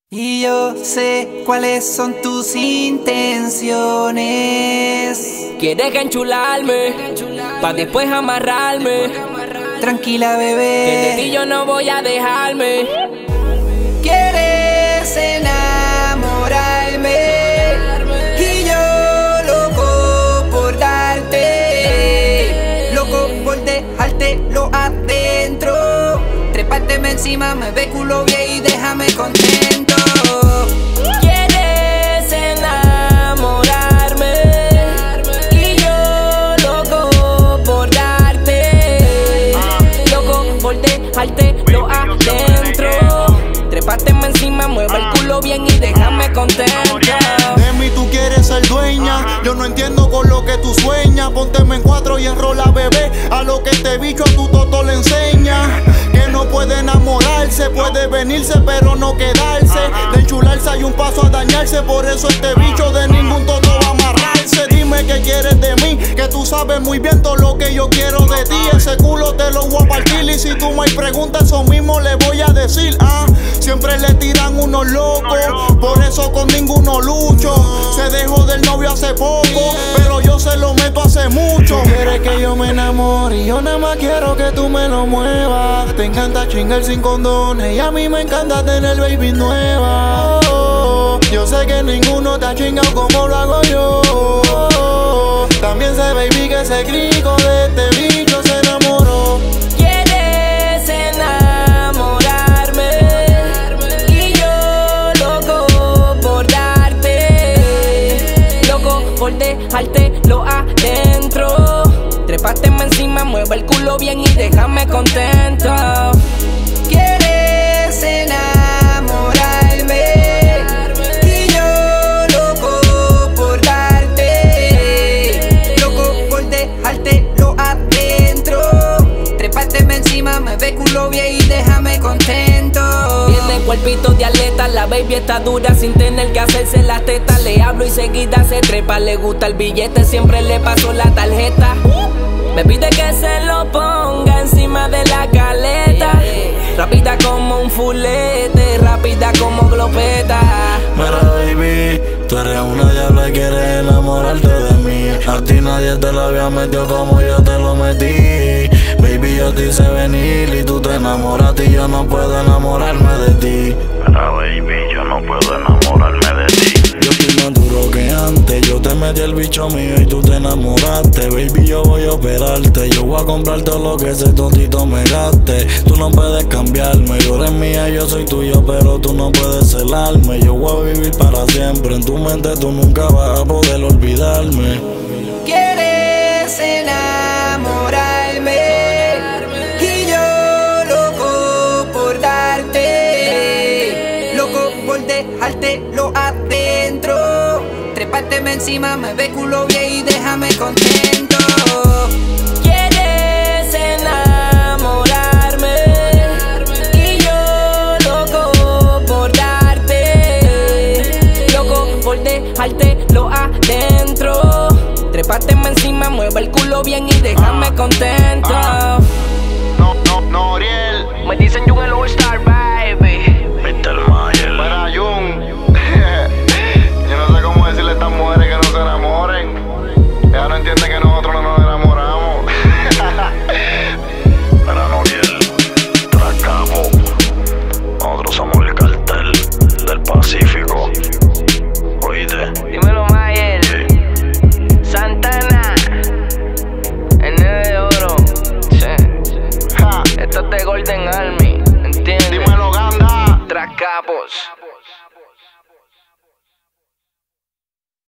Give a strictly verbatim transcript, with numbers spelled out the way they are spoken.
Y yo sé cuáles son tus intenciones. Quieres enchularme, pa' después amarrarme. Tranquila, bebé, que de ti yo no voy a dejarme. Quieres enamorarme y yo loco por darte, loco por dejártelo adentro. Trépateme encima, me ve culo bien y déjame contento. Quieres enamorarme y yo loco por darte, loco por dejártelo adentro. Trépateme encima, mueve el culo bien y déjame contento. De mí tú quieres ser dueña, yo no entiendo con lo que tú sueñas. Pónteme en cuatro y enrola, bebé, a lo que este bicho a tu toto le enseña. Que no puede enamorarse, puede venirse pero no quedarse. De enchularse hay un paso a dañarse, por eso este bicho de ningún toto va a amarrarse. Dime qué quieres de mí, que tú sabes muy bien todo lo que yo quiero de ti. Ese culo te lo voy a partir y si tú me preguntas eso mismo le voy a decir. Ah, siempre le tiran unos locos, por eso con ninguno lucho. Se dejó del novio hace poco, pero yo se lo meto hace mucho. Quieres que yo me enamore y yo nada más quiero que tú me lo muevas. Te encanta chingar sin condones y a mí me encanta tener baby nueva. Oh, yo sé que ninguno te ha chingado como lo hago yo. También sé, baby, que ese crico de este bicho se enamoró. Quieres enamorarme y yo loco por darte, loco por dejártelo adentro. Trépateme encima, mueve el culo bien y déjame contento. Quieres enamorarme y yo loco por darte, loco por dejártelo adentro. Trépateme encima, me ve culo bien y déjame contento. Tiene cuerpito de atleta, la baby está dura sin tener que hacerse las tetas. Le hablo y seguida se trepa, le gusta el billete, siempre le paso la tarjeta. Me pide que se lo ponga encima de la caleta. Rápida como un fulete, rápida como glopeta. Mira, baby, tú eres una diabla y quieres enamorarte de mí. A ti nadie te lo había metido como yo te lo metí. Baby, yo te hice venir y tú te enamoraste y yo no puedo enamorarme de ti. Mira, baby, yo no puedo enamorarme de ti. Yo estoy más duro que antes, yo te metí el bicho mío y tú te enamoraste. Baby, yo voy a operarte, yo voy a comprar todo lo que ese tontito me gaste. Tú no puedes cambiarme, tú eres mía, yo soy tuyo, pero tú no puedes celarme. Yo voy a vivir para siempre, en tu mente tú nunca vas a poder olvidarme. Quieres enamorarme y yo loco por darte, loco por dejártelo adentro. Trépateme encima, me ve culo bien y déjame contento. Quieres enamorarme y yo loco por darte, loco por dejártelo adentro. Trépateme encima, mueve el culo bien y déjame contento. No, no, no, Oriel. Me dicen Jun el All Star, baby. mister Mayer. Mira, Jun. Yo no sé cómo decirle a estas mujeres que no se enamoren. Ella no entiende que nosotros no nos enamoramos. Mira, Noriel, Tracabo. Nosotros somos el cartel del Pacífico. Oíste. Dímelo, Mayer. Sí. Santana, el nueve de oro. Sí. Ja. Esto es de Golden Army, ¿entiendes? Dímelo, Ganda. Tracapos.